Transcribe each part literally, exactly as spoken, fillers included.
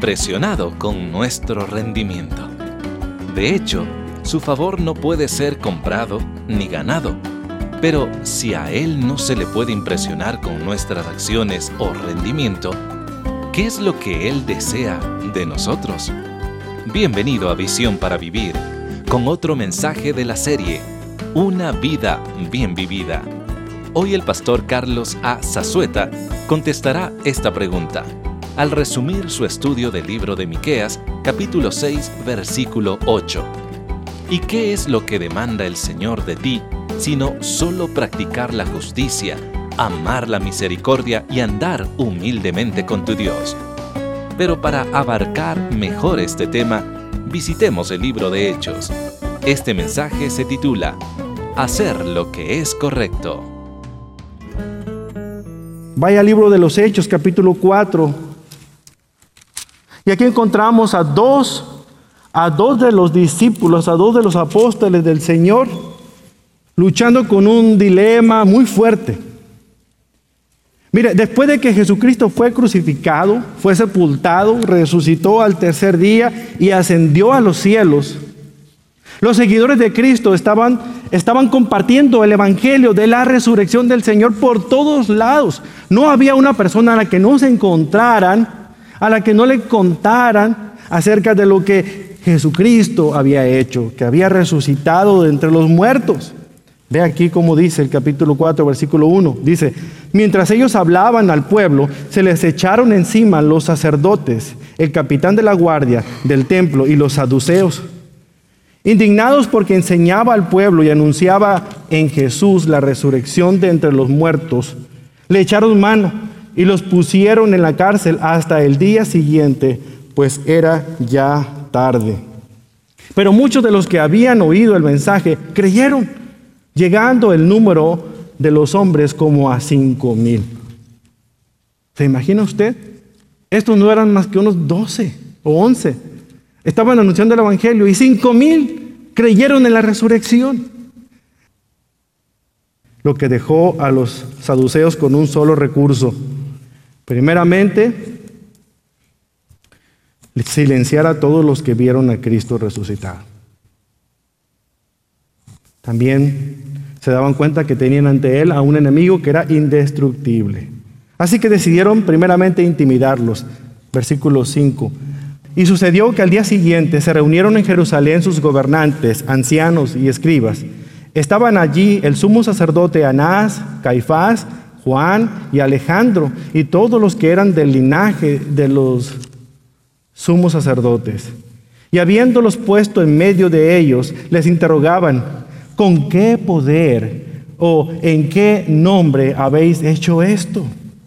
impresionado con nuestro rendimiento. De hecho, su favor no puede ser comprado ni ganado. Pero si a Él no se le puede impresionar con nuestras acciones o rendimiento, ¿qué es lo que Él desea de nosotros? Bienvenido a Visión para Vivir, con otro mensaje de la serie Una vida bien vivida. Hoy el pastor Carlos A. Zazueta contestará esta pregunta al resumir su estudio del libro de Miqueas, capítulo seis, versículo ocho. ¿Y qué es lo que demanda el Señor de ti, sino solo practicar la justicia, amar la misericordia y andar humildemente con tu Dios? Pero para abarcar mejor este tema, visitemos el libro de Hechos. Este mensaje se titula Hacer lo que es correcto. Vaya al libro de los Hechos, capítulo cuatro. Y aquí encontramos a dos, a dos de los discípulos, a dos de los apóstoles del Señor, luchando con un dilema muy fuerte. Mire, después de que Jesucristo fue crucificado, fue sepultado, resucitó al tercer día y ascendió a los cielos, los seguidores de Cristo estaban, estaban compartiendo el evangelio de la resurrección del Señor por todos lados. No había una persona a la que no se encontraran, a la que no le contaran acerca de lo que Jesucristo había hecho, que había resucitado de entre los muertos. Ve aquí cómo dice el capítulo cuatro, versículo uno. Dice, mientras ellos hablaban al pueblo, se les echaron encima los sacerdotes, el capitán de la guardia del templo y los saduceos. Indignados porque enseñaba al pueblo y anunciaba en Jesús la resurrección de entre los muertos, le echaron mano y los pusieron en la cárcel hasta el día siguiente, pues era ya tarde. Pero muchos de los que habían oído el mensaje creyeron, llegando el número de los hombres como a cinco mil. ¿Se imagina usted? Estos no eran más que unos doce o once. Estaban anunciando el evangelio y cinco mil creyeron en la resurrección. Lo que dejó a los saduceos con un solo recurso. Primeramente, silenciar a todos los que vieron a Cristo resucitado. También se daban cuenta que tenían ante él a un enemigo que era indestructible. Así que decidieron primeramente intimidarlos. Versículo cinco. Y sucedió que al día siguiente se reunieron en Jerusalén sus gobernantes, ancianos y escribas. Estaban allí el sumo sacerdote Anás, Caifás, Juan y Alejandro, y todos los que eran del linaje de los sumos sacerdotes. Y habiéndolos puesto en medio de ellos, les interrogaban, ¿con qué poder o en qué nombre habéis hecho esto?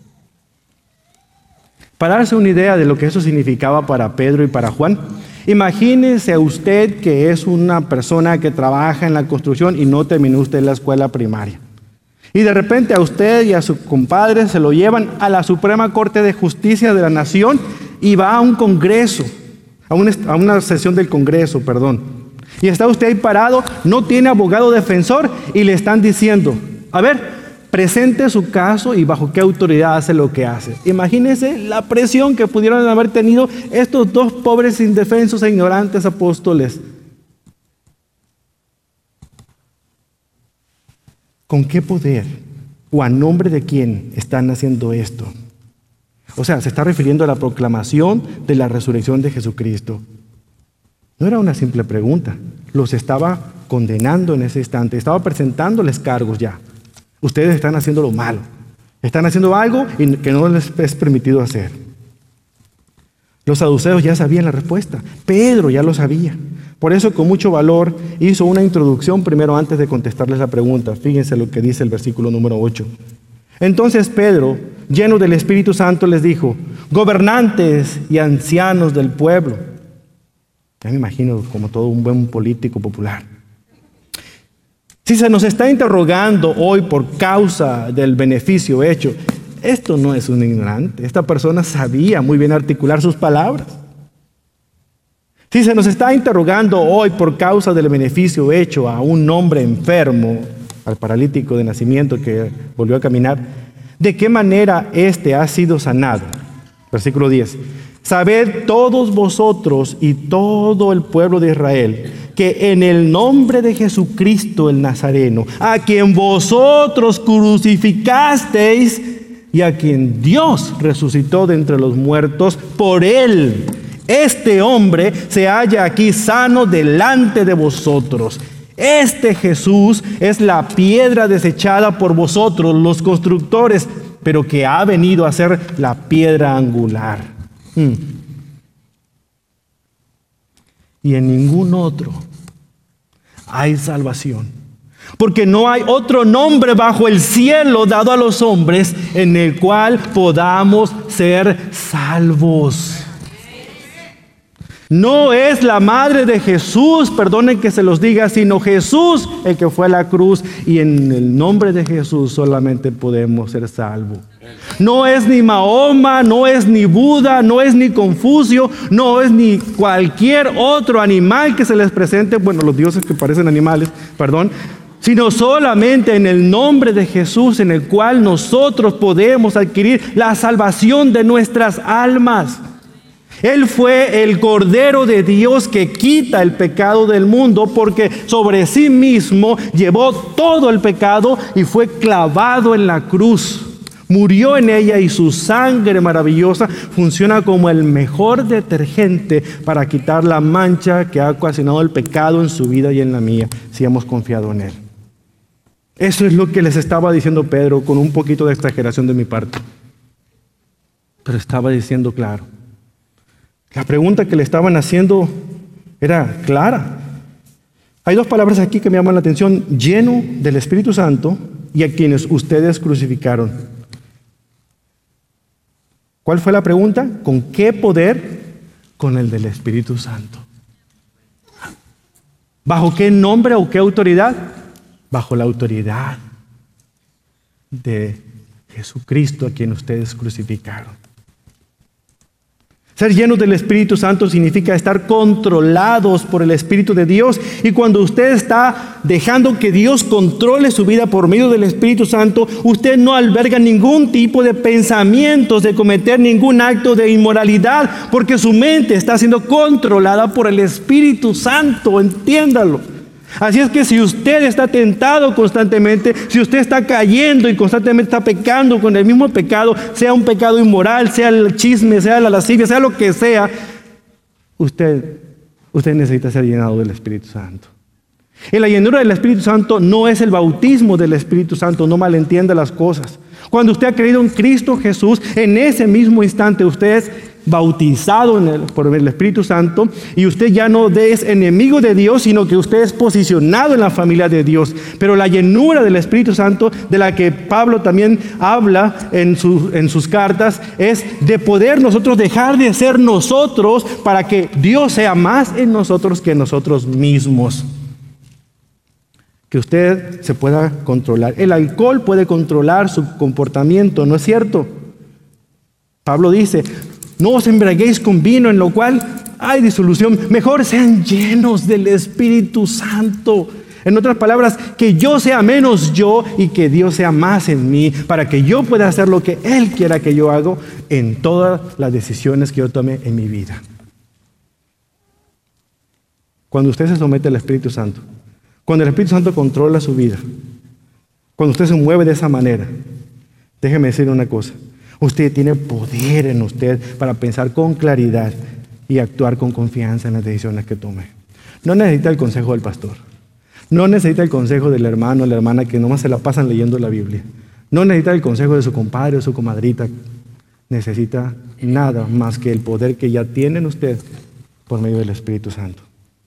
Para darse una idea de lo que eso significaba para Pedro y para Juan, imagínese usted que es una persona que trabaja en la construcción y no terminó usted la escuela primaria. Y de repente a usted y a su compadre se lo llevan a la Suprema Corte de Justicia de la Nación y va a un congreso, a una, a una sesión del Congreso, perdón. Y está usted ahí parado, no tiene abogado defensor y le están diciendo, a ver, presente su caso y bajo qué autoridad hace lo que hace. Imagínese la presión que pudieron haber tenido estos dos pobres indefensos e ignorantes apóstoles. ¿Con qué poder o a nombre de quién están haciendo esto? O sea, se está refiriendo a la proclamación de la resurrección de Jesucristo. No era una simple pregunta. Los estaba condenando en ese instante. Estaba presentándoles cargos ya. Ustedes están haciendo lo malo. Están haciendo algo que no les es permitido hacer. Los saduceos ya sabían la respuesta. Pedro ya lo sabía. Por eso, con mucho valor, hizo una introducción primero antes de contestarles la pregunta. Fíjense lo que dice el versículo número ocho. Entonces Pedro, lleno del Espíritu Santo, les dijo, gobernantes y ancianos del pueblo. Ya me imagino como todo un buen político popular. Si se nos está interrogando hoy por causa del beneficio hecho, esto no es un ignorante. Esta persona sabía muy bien articular sus palabras. Si se nos está interrogando hoy por causa del beneficio hecho a un hombre enfermo, al paralítico de nacimiento que volvió a caminar, ¿de qué manera éste ha sido sanado? Versículo diez. Sabed todos vosotros y todo el pueblo de Israel, que en el nombre de Jesucristo el Nazareno, a quien vosotros crucificasteis y a quien Dios resucitó de entre los muertos, por él, este hombre se halla aquí sano delante de vosotros. Este Jesús es la piedra desechada por vosotros, los constructores, pero que ha venido a ser la piedra angular. Hmm. Y en ningún otro hay salvación, porque no hay otro nombre bajo el cielo dado a los hombres en el cual podamos ser salvos. No es la madre de Jesús, perdonen que se los diga, sino Jesús el que fue a la cruz, y en el nombre de Jesús solamente podemos ser salvos. No es ni Mahoma, no es ni Buda, no es ni Confucio, no es ni cualquier otro animal que se les presente, bueno, los dioses que parecen animales, perdón, sino solamente en el nombre de Jesús, en el cual nosotros podemos adquirir la salvación de nuestras almas. Él fue el Cordero de Dios que quita el pecado del mundo, porque sobre sí mismo llevó todo el pecado y fue clavado en la cruz. Murió en ella y su sangre maravillosa funciona como el mejor detergente para quitar la mancha que ha ocasionado el pecado en su vida y en la mía, si hemos confiado en él. Eso es lo que les estaba diciendo Pedro, con un poquito de exageración de mi parte. Pero estaba diciendo claro. La pregunta que le estaban haciendo era clara. Hay dos palabras aquí que me llaman la atención: lleno del Espíritu Santo y a quienes ustedes crucificaron. ¿Cuál fue la pregunta? ¿Con qué poder? Con el del Espíritu Santo. ¿Bajo qué nombre o qué autoridad? Bajo la autoridad de Jesucristo, a quien ustedes crucificaron. Ser llenos del Espíritu Santo significa estar controlados por el Espíritu de Dios. Y cuando usted está dejando que Dios controle su vida por medio del Espíritu Santo, usted no alberga ningún tipo de pensamientos de cometer ningún acto de inmoralidad, porque su mente está siendo controlada por el Espíritu Santo, entiéndalo. Así es que si usted está tentado constantemente, si usted está cayendo y constantemente está pecando con el mismo pecado, sea un pecado inmoral, sea el chisme, sea la lascivia, sea lo que sea, usted, usted necesita ser llenado del Espíritu Santo. Y la llenura del Espíritu Santo no es el bautismo del Espíritu Santo, no malentienda las cosas. Cuando usted ha creído en Cristo Jesús, en ese mismo instante usted es bautizado en el, por el Espíritu Santo, y usted ya no es enemigo de Dios, sino que usted es posicionado en la familia de Dios. Pero la llenura del Espíritu Santo, de la que Pablo también habla en, su, en sus cartas, es de poder nosotros dejar de ser nosotros para que Dios sea más en nosotros que nosotros mismos. Que usted se pueda controlar. El alcohol puede controlar su comportamiento, ¿no es cierto? Pablo dice: no os embriaguéis con vino, en lo cual hay disolución. Mejor sean llenos del Espíritu Santo. En otras palabras, que yo sea menos yo y que Dios sea más en mí, para que yo pueda hacer lo que Él quiera que yo haga en todas las decisiones que yo tome en mi vida. Cuando usted se somete al Espíritu Santo, cuando el Espíritu Santo controla su vida, cuando usted se mueve de esa manera, déjeme decir una cosa: usted tiene poder en usted para pensar con claridad y actuar con confianza en las decisiones que tome. No necesita el consejo del pastor. No necesita el consejo del hermano o la hermana que nomás se la pasan leyendo la Biblia. No necesita el consejo de su compadre o su comadrita. Necesita nada más que el poder que ya tiene en usted por medio del Espíritu Santo.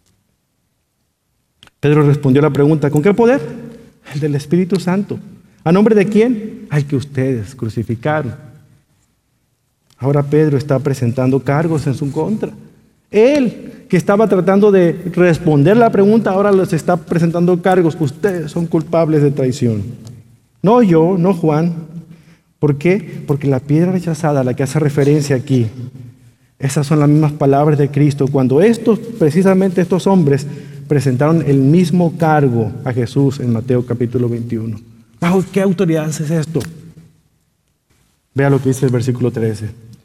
Pedro respondió la pregunta: ¿con qué poder? El del Espíritu Santo. ¿A nombre de quién? Al que ustedes crucificaron. Ahora Pedro está presentando cargos en su contra. Él, que estaba tratando de responder la pregunta, ahora les está presentando cargos. Ustedes son culpables de traición. No yo, no Juan. ¿Por qué? Porque la piedra rechazada a la que hace referencia aquí, esas son las mismas palabras de Cristo. Cuando estos, precisamente estos hombres, presentaron el mismo cargo a Jesús en Mateo capítulo veintiuno. ¿Bajo qué autoridad es esto? Vea lo que dice el versículo trece.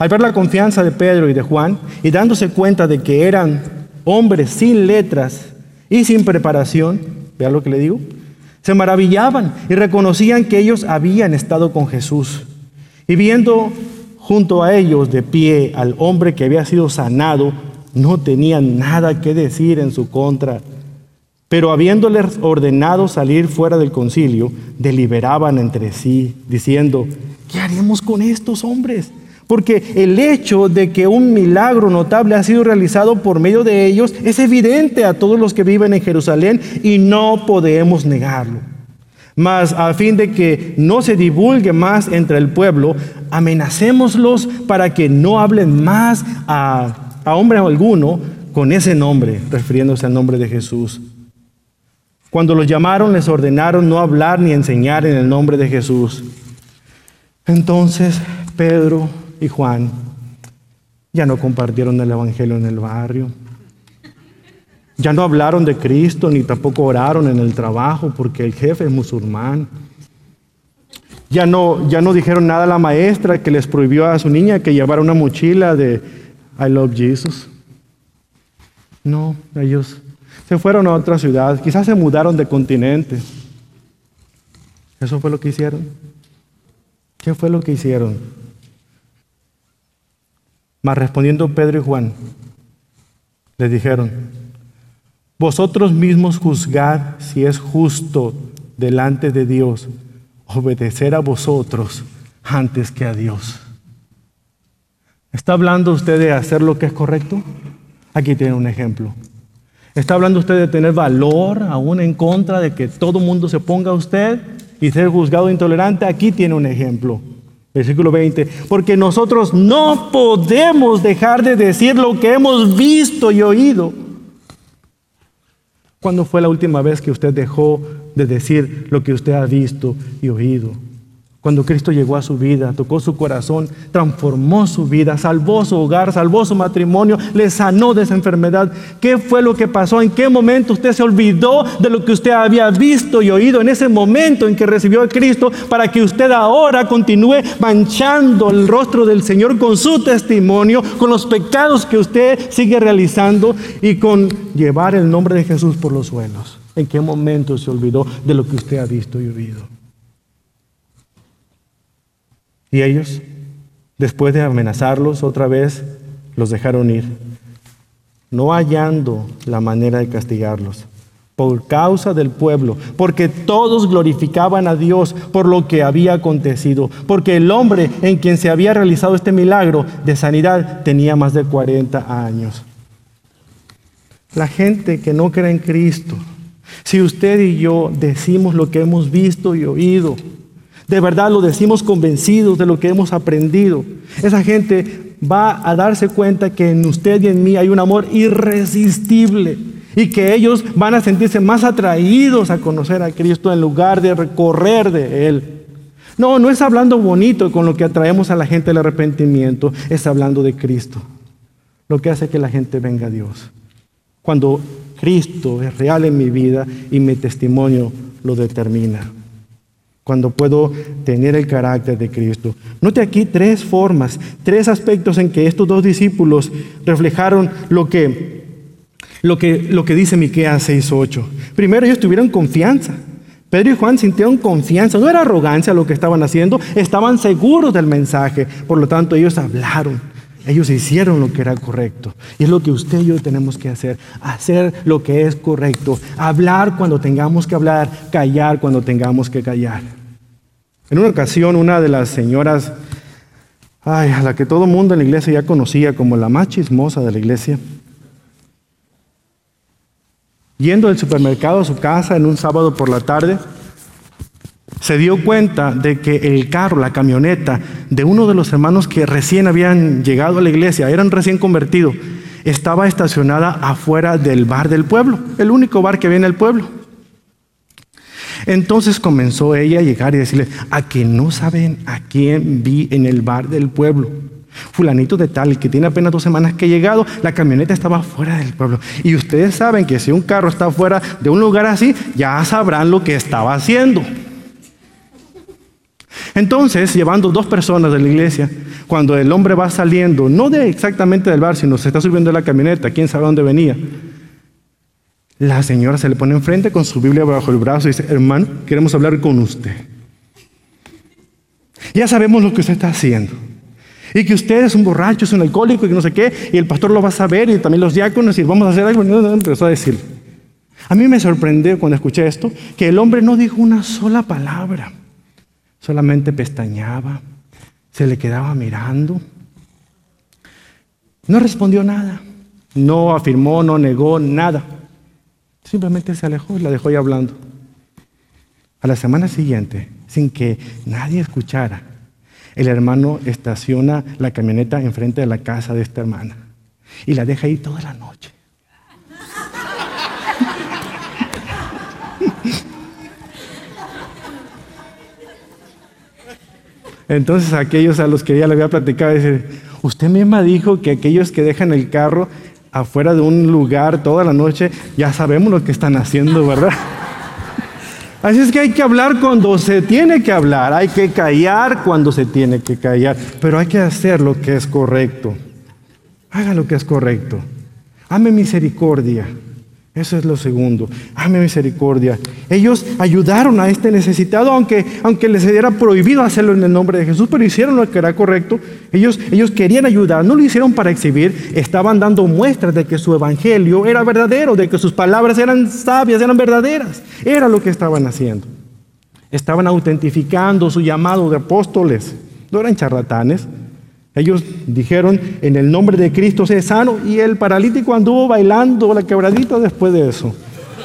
Al ver la confianza de Pedro y de Juan, y dándose cuenta de que eran hombres sin letras y sin preparación, vean lo que le digo, se maravillaban y reconocían que ellos habían estado con Jesús. Y viendo junto a ellos de pie al hombre que había sido sanado, no tenían nada que decir en su contra. Pero habiéndoles ordenado salir fuera del concilio, deliberaban entre sí, diciendo: ¿qué haremos con estos hombres? Porque el hecho de que un milagro notable ha sido realizado por medio de ellos es evidente a todos los que viven en Jerusalén y no podemos negarlo. Mas a fin de que no se divulgue más entre el pueblo, amenacémoslos para que no hablen más a, a hombre alguno con ese nombre, refiriéndose al nombre de Jesús. Cuando los llamaron, les ordenaron no hablar ni enseñar en el nombre de Jesús. Entonces Pedro y Juan ya no compartieron el evangelio en el barrio. Ya no hablaron de Cristo, ni tampoco oraron en el trabajo, porque el jefe es musulmán. Ya no, ya no dijeron nada a la maestra que les prohibió a su niña que llevara una mochila de I love Jesus. No, ellos se fueron a otra ciudad, quizás se mudaron de continente. ¿Eso fue lo que hicieron? ¿Qué fue lo que hicieron? Mas respondiendo Pedro y Juan, les dijeron: vosotros mismos juzgad si es justo delante de Dios obedecer a vosotros antes que a Dios. ¿Está hablando usted de hacer lo que es correcto? Aquí tiene un ejemplo. ¿Está hablando usted de tener valor aún en contra de que todo mundo se ponga a usted y ser juzgado intolerante? Aquí tiene un ejemplo. Versículo veinte. Porque nosotros no podemos dejar de decir lo que hemos visto y oído. ¿Cuándo fue la última vez que usted dejó de decir lo que usted ha visto y oído? Cuando Cristo llegó a su vida, tocó su corazón, transformó su vida, salvó su hogar, salvó su matrimonio, le sanó de esa enfermedad. ¿Qué fue lo que pasó? ¿En qué momento usted se olvidó de lo que usted había visto y oído en ese momento en que recibió a Cristo, para que usted ahora continúe manchando el rostro del Señor con su testimonio, con los pecados que usted sigue realizando y con llevar el nombre de Jesús por los suelos? ¿En qué momento se olvidó de lo que usted ha visto y oído? Y ellos, después de amenazarlos otra vez, los dejaron ir, no hallando la manera de castigarlos, por causa del pueblo, porque todos glorificaban a Dios por lo que había acontecido, porque el hombre en quien se había realizado este milagro de sanidad tenía más de cuarenta años. La gente que no cree en Cristo, si usted y yo decimos lo que hemos visto y oído, de verdad lo decimos convencidos de lo que hemos aprendido, esa gente va a darse cuenta que en usted y en mí hay un amor irresistible y que ellos van a sentirse más atraídos a conocer a Cristo en lugar de recorrer de Él. No, no es hablando bonito con lo que atraemos a la gente al arrepentimiento, es hablando de Cristo, lo que hace que la gente venga a Dios. Cuando Cristo es real en mi vida y mi testimonio lo determina. Cuando puedo tener el carácter de Cristo. Note aquí tres formas, tres aspectos en que estos dos discípulos reflejaron lo que, lo que, lo que dice Miqueas seis ocho. Primero, ellos tuvieron confianza. Pedro y Juan sintieron confianza. No era arrogancia lo que estaban haciendo, estaban seguros del mensaje. Por lo tanto, ellos hablaron. Ellos hicieron lo que era correcto. Y es lo que usted y yo tenemos que hacer. Hacer lo que es correcto. Hablar cuando tengamos que hablar. Callar cuando tengamos que callar. En una ocasión, una de las señoras, ay, a la que todo el mundo en la iglesia ya conocía como la más chismosa de la iglesia, yendo del supermercado a su casa en un sábado por la tarde, se dio cuenta de que el carro, la camioneta de uno de los hermanos que recién habían llegado a la iglesia, eran recién convertidos, estaba estacionada afuera del bar del pueblo, el único bar que había en el pueblo. Entonces comenzó ella a llegar y decirle: ¿a que no saben a quién vi en el bar del pueblo? Fulanito de tal, que tiene apenas dos semanas que ha llegado, la camioneta estaba fuera del pueblo. Y ustedes saben que si un carro está fuera de un lugar así, ya sabrán lo que estaba haciendo. Entonces, llevando dos personas de la iglesia, cuando el hombre va saliendo, no de exactamente del bar, sino se está subiendo a la camioneta, quién sabe dónde venía, la señora se le pone enfrente con su Biblia bajo el brazo y dice, hermano, queremos hablar con usted. Ya sabemos lo que usted está haciendo. Y que usted es un borracho, es un alcohólico y que no sé qué, y el pastor lo va a saber y también los diáconos y vamos a hacer algo. Y no, no, empezó a decir. A mí me sorprendió cuando escuché esto, que el hombre no dijo una sola palabra. Solamente pestañeaba, se le quedaba mirando. No respondió nada. No afirmó, no negó, nada. Simplemente se alejó y la dejó ahí hablando. A la semana siguiente, sin que nadie escuchara, el hermano estaciona la camioneta enfrente de la casa de esta hermana y la deja ahí toda la noche. Entonces aquellos a los que ella le había platicado dicen, usted misma dijo que aquellos que dejan el carro afuera de un lugar toda la noche, ya sabemos lo que están haciendo, ¿verdad? Así es que hay que hablar cuando se tiene que hablar, hay que callar cuando se tiene que callar, pero hay que hacer lo que es correcto. Haga lo que es correcto. Ame misericordia. Eso es lo segundo. Ame misericordia. Ellos ayudaron a este necesitado, aunque, aunque les era prohibido hacerlo en el nombre de Jesús, pero hicieron lo que era correcto. Ellos, ellos querían ayudar, no lo hicieron para exhibir, estaban dando muestras de que su evangelio era verdadero, de que sus palabras eran sabias, eran verdaderas. Era lo que estaban haciendo. Estaban autentificando su llamado de apóstoles. No eran charlatanes. Ellos dijeron, en el nombre de Cristo sé sano, y el paralítico anduvo bailando la quebradita después de eso.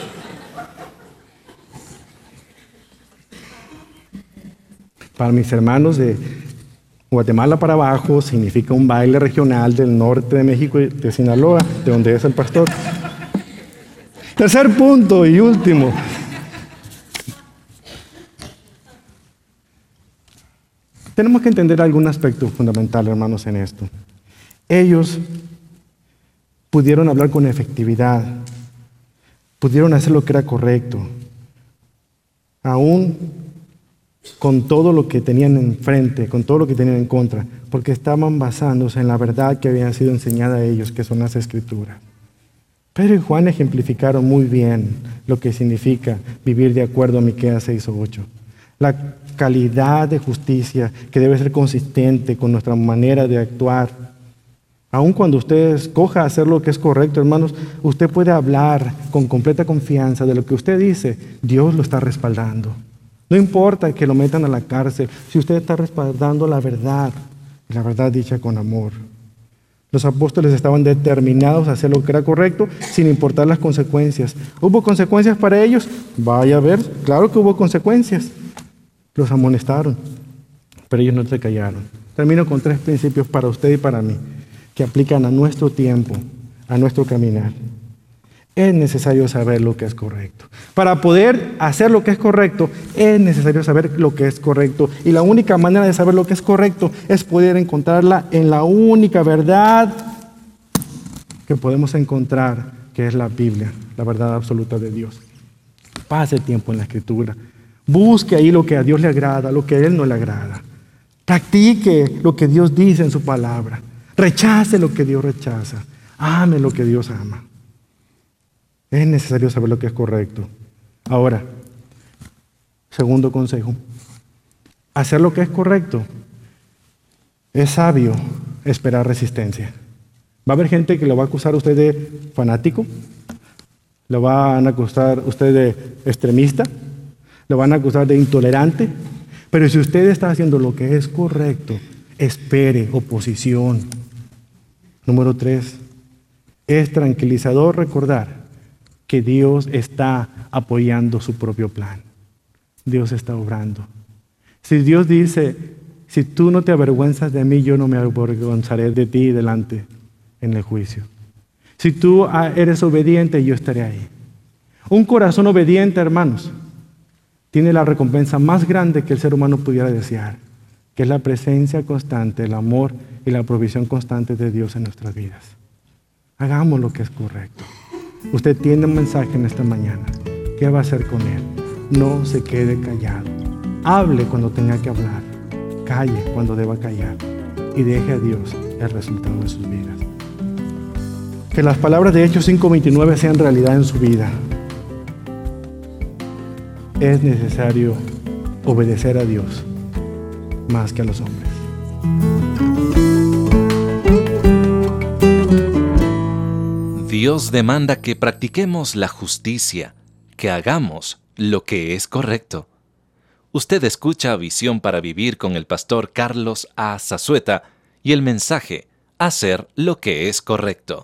Para mis hermanos de Guatemala para abajo, significa un baile regional del norte de México y de Sinaloa, de donde es el pastor. Tercer punto y último. Tenemos que entender algún aspecto fundamental, hermanos, en esto. Ellos pudieron hablar con efectividad, pudieron hacer lo que era correcto, aún con todo lo que tenían enfrente, con todo lo que tenían en contra, porque estaban basándose en la verdad que había sido enseñada a ellos, que son las Escrituras. Pedro y Juan ejemplificaron muy bien lo que significa vivir de acuerdo a Miqueas seis ocho. La calidad de justicia que debe ser consistente con nuestra manera de actuar. Aun cuando usted escoja hacer lo que es correcto, hermanos, usted puede hablar con completa confianza de lo que usted dice. Dios lo está respaldando. No importa que lo metan a la cárcel, si usted está respaldando la verdad, la verdad dicha con amor. Los apóstoles estaban determinados a hacer lo que era correcto sin importar las consecuencias. ¿Hubo consecuencias para ellos? Vaya a ver, claro que hubo consecuencias. Los amonestaron, pero ellos no se callaron. Termino con tres principios para usted y para mí, que aplican a nuestro tiempo, a nuestro caminar. Es necesario saber lo que es correcto. Para poder hacer lo que es correcto, es necesario saber lo que es correcto. Y la única manera de saber lo que es correcto es poder encontrarla en la única verdad que podemos encontrar, que es la Biblia, la verdad absoluta de Dios. Pase tiempo en la Escritura. Busque ahí lo que a Dios le agrada, lo que a Él no le agrada. Practique lo que Dios dice en su palabra. Rechace lo que Dios rechaza. Ame lo que Dios ama. Es necesario saber lo que es correcto. Ahora, segundo consejo. Hacer lo que es correcto. Es sabio esperar resistencia. Va a haber gente que lo va a acusar a usted de fanático. Lo van a acusar a usted de extremista. Lo van a acusar de intolerante, pero si usted está haciendo lo que es correcto, espere oposición. Número tres, es tranquilizador recordar que Dios está apoyando su propio plan. Dios está obrando. Si Dios dice, si tú no te avergüenzas de mí, yo no me avergonzaré de ti delante en el juicio. Si tú eres obediente, yo estaré ahí. Un corazón obediente, hermanos, tiene la recompensa más grande que el ser humano pudiera desear, que es la presencia constante, el amor y la provisión constante de Dios en nuestras vidas. Hagamos lo que es correcto. Usted tiene un mensaje en esta mañana. ¿Qué va a hacer con él? No se quede callado. Hable cuando tenga que hablar. Calle cuando deba callar. y deje a Dios el resultado de sus vidas. Que las palabras de Hechos cinco veintinueve sean realidad en su vida. Es necesario obedecer a Dios más que a los hombres. Dios demanda que practiquemos la justicia, que hagamos lo que es correcto. Usted escucha Visión para Vivir con el pastor Carlos A. Zazueta y el mensaje, hacer lo que es correcto.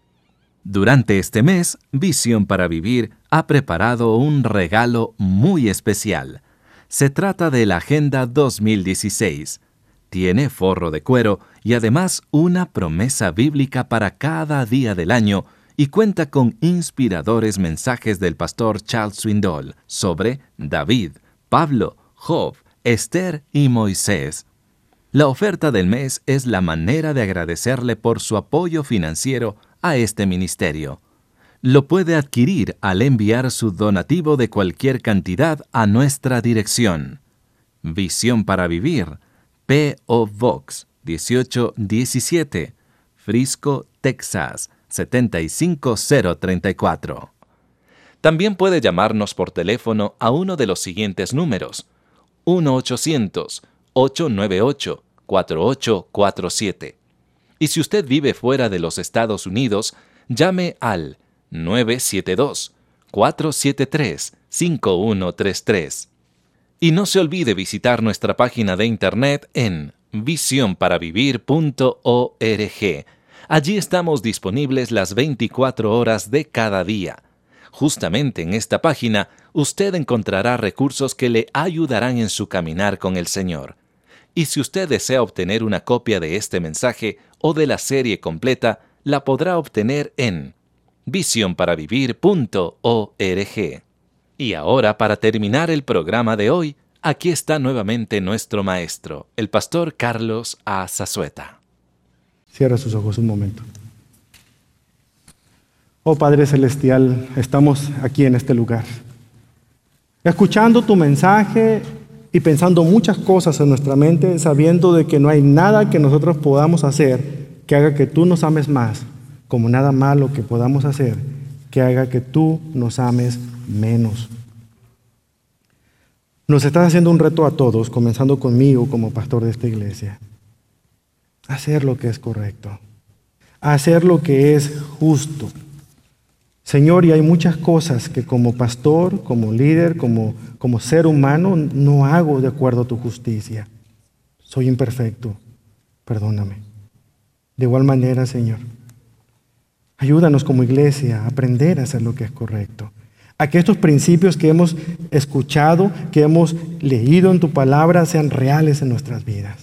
Durante este mes, Visión para Vivir ha preparado un regalo muy especial. Se trata de la Agenda dos mil dieciséis. Tiene forro de cuero y además una promesa bíblica para cada día del año y cuenta con inspiradores mensajes del pastor Charles Swindoll sobre David, Pablo, Job, Esther y Moisés. La oferta del mes es la manera de agradecerle por su apoyo financiero a este ministerio. Lo puede adquirir al enviar su donativo de cualquier cantidad a nuestra dirección. Visión para Vivir, P O Box dieciocho diecisiete, Frisco, Texas siete cinco cero tres cuatro. También puede llamarnos por teléfono a uno de los siguientes números: uno ochocientos, ocho nueve ocho, cuatro ocho cuatro siete. Y si usted vive fuera de los Estados Unidos, llame al nueve siete dos, cuatro siete tres, cinco uno tres tres. Y no se olvide visitar nuestra página de internet en visión para vivir punto org. Allí estamos disponibles las veinticuatro horas de cada día. Justamente en esta página, usted encontrará recursos que le ayudarán en su caminar con el Señor. Y si usted desea obtener una copia de este mensaje o de la serie completa, la podrá obtener en visión para vivir punto org. Y ahora, para terminar el programa de hoy, aquí está nuevamente nuestro maestro, el pastor Carlos A. Zazueta. Cierra sus ojos un momento. Oh Padre Celestial, estamos aquí en este lugar, escuchando tu mensaje y pensando muchas cosas en nuestra mente, sabiendo de que no hay nada que nosotros podamos hacer que haga que tú nos ames más, como nada malo que podamos hacer que haga que tú nos ames menos. Nos estás haciendo un reto a todos, comenzando conmigo como pastor de esta iglesia. Hacer lo que es correcto, hacer lo que es justo. Señor, y hay muchas cosas que como pastor, como líder, como, como ser humano, no hago de acuerdo a tu justicia. Soy imperfecto, perdóname. De igual manera, Señor, ayúdanos como iglesia a aprender a hacer lo que es correcto. A que estos principios que hemos escuchado, que hemos leído en tu palabra, sean reales en nuestras vidas.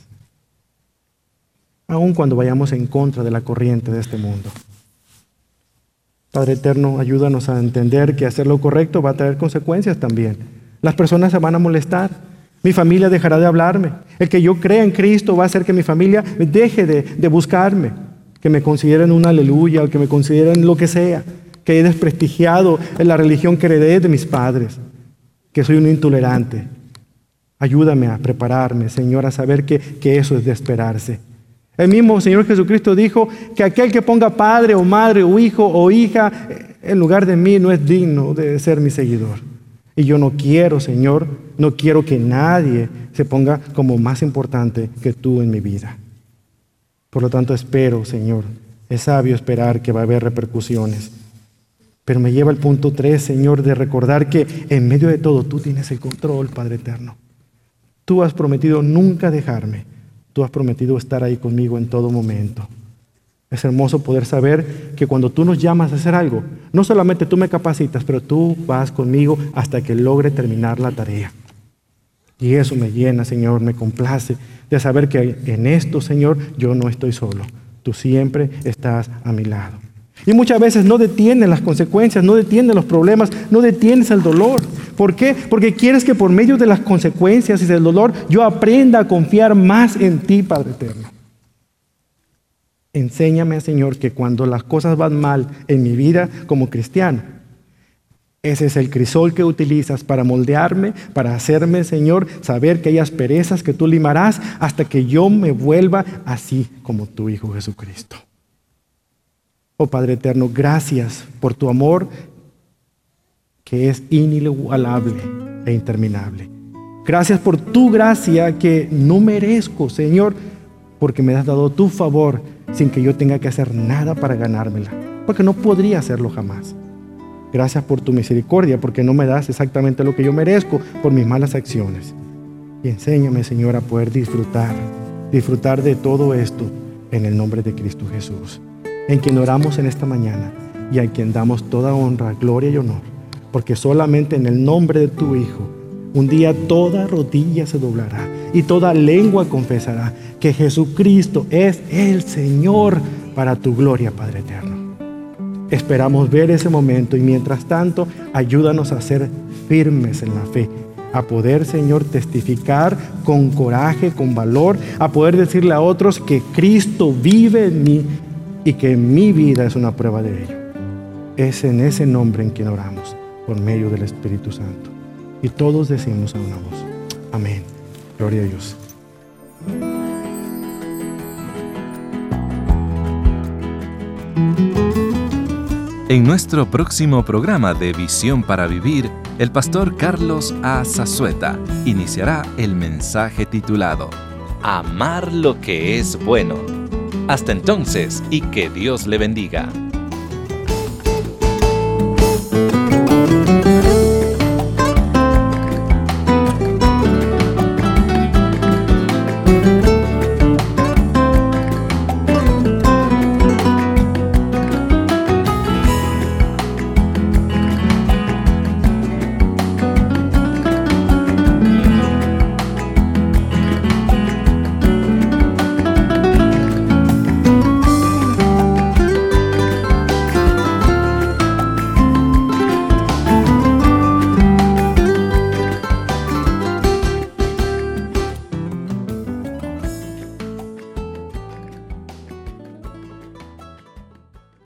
Aun cuando vayamos en contra de la corriente de este mundo. Padre eterno, ayúdanos a entender que hacer lo correcto va a traer consecuencias también. Las personas se van a molestar. Mi familia dejará de hablarme. El que yo crea en Cristo va a hacer que mi familia deje de, de buscarme. Que me consideren un aleluya, o que me consideren lo que sea. Que he desprestigiado la religión que heredé de mis padres. Que soy un intolerante. Ayúdame a prepararme, Señor, a saber que, que eso es de esperarse. El mismo Señor Jesucristo dijo que aquel que ponga padre o madre o hijo o hija en lugar de mí no es digno de ser mi seguidor. Y yo no quiero, Señor, no quiero que nadie se ponga como más importante que tú en mi vida. Por lo tanto, espero, Señor, es sabio esperar que va a haber repercusiones. Pero me lleva al punto tres, Señor, de recordar que en medio de todo tú tienes el control, Padre eterno. Tú has prometido nunca dejarme. Tú has prometido estar ahí conmigo en todo momento. Es hermoso poder saber que cuando tú nos llamas a hacer algo, no solamente tú me capacitas, pero tú vas conmigo hasta que logre terminar la tarea. Y eso me llena, Señor, me complace de saber que en esto, Señor, yo no estoy solo. Tú siempre estás a mi lado. Y muchas veces no detienes las consecuencias, no detienes los problemas, no detienes el dolor. ¿Por qué? Porque quieres que por medio de las consecuencias y del dolor yo aprenda a confiar más en ti, Padre eterno. Enséñame, Señor, que cuando las cosas van mal en mi vida como cristiano, Ese es el crisol que utilizas para moldearme, para hacerme, Señor, saber que hay asperezas que tú limarás hasta que yo me vuelva así como tu Hijo Jesucristo. Oh Padre eterno, gracias por tu amor que es inigualable e interminable. Gracias por tu gracia que no merezco, Señor, porque me has dado tu favor sin que yo tenga que hacer nada para ganármela, porque no podría hacerlo jamás. Gracias por tu misericordia, porque no me das exactamente lo que yo merezco por mis malas acciones. Y enséñame, Señor, a poder disfrutar, disfrutar de todo esto en el nombre de Cristo Jesús, en quien oramos en esta mañana y a quien damos toda honra, gloria y honor, porque solamente en el nombre de tu Hijo, un día toda rodilla se doblará y toda lengua confesará que Jesucristo es el Señor para tu gloria, Padre eterno. Esperamos ver ese momento y mientras tanto, ayúdanos a ser firmes en la fe, a poder, Señor, testificar con coraje, con valor, a poder decirle a otros que Cristo vive en mí y que mi vida es una prueba de ello. Es en ese nombre en quien oramos, por medio del Espíritu Santo. Y todos decimos a una voz: amén. Gloria a Dios. En nuestro próximo programa de Visión para Vivir, el pastor Carlos A. Zazueta iniciará el mensaje titulado Amar lo que es bueno. Hasta entonces, y que Dios le bendiga.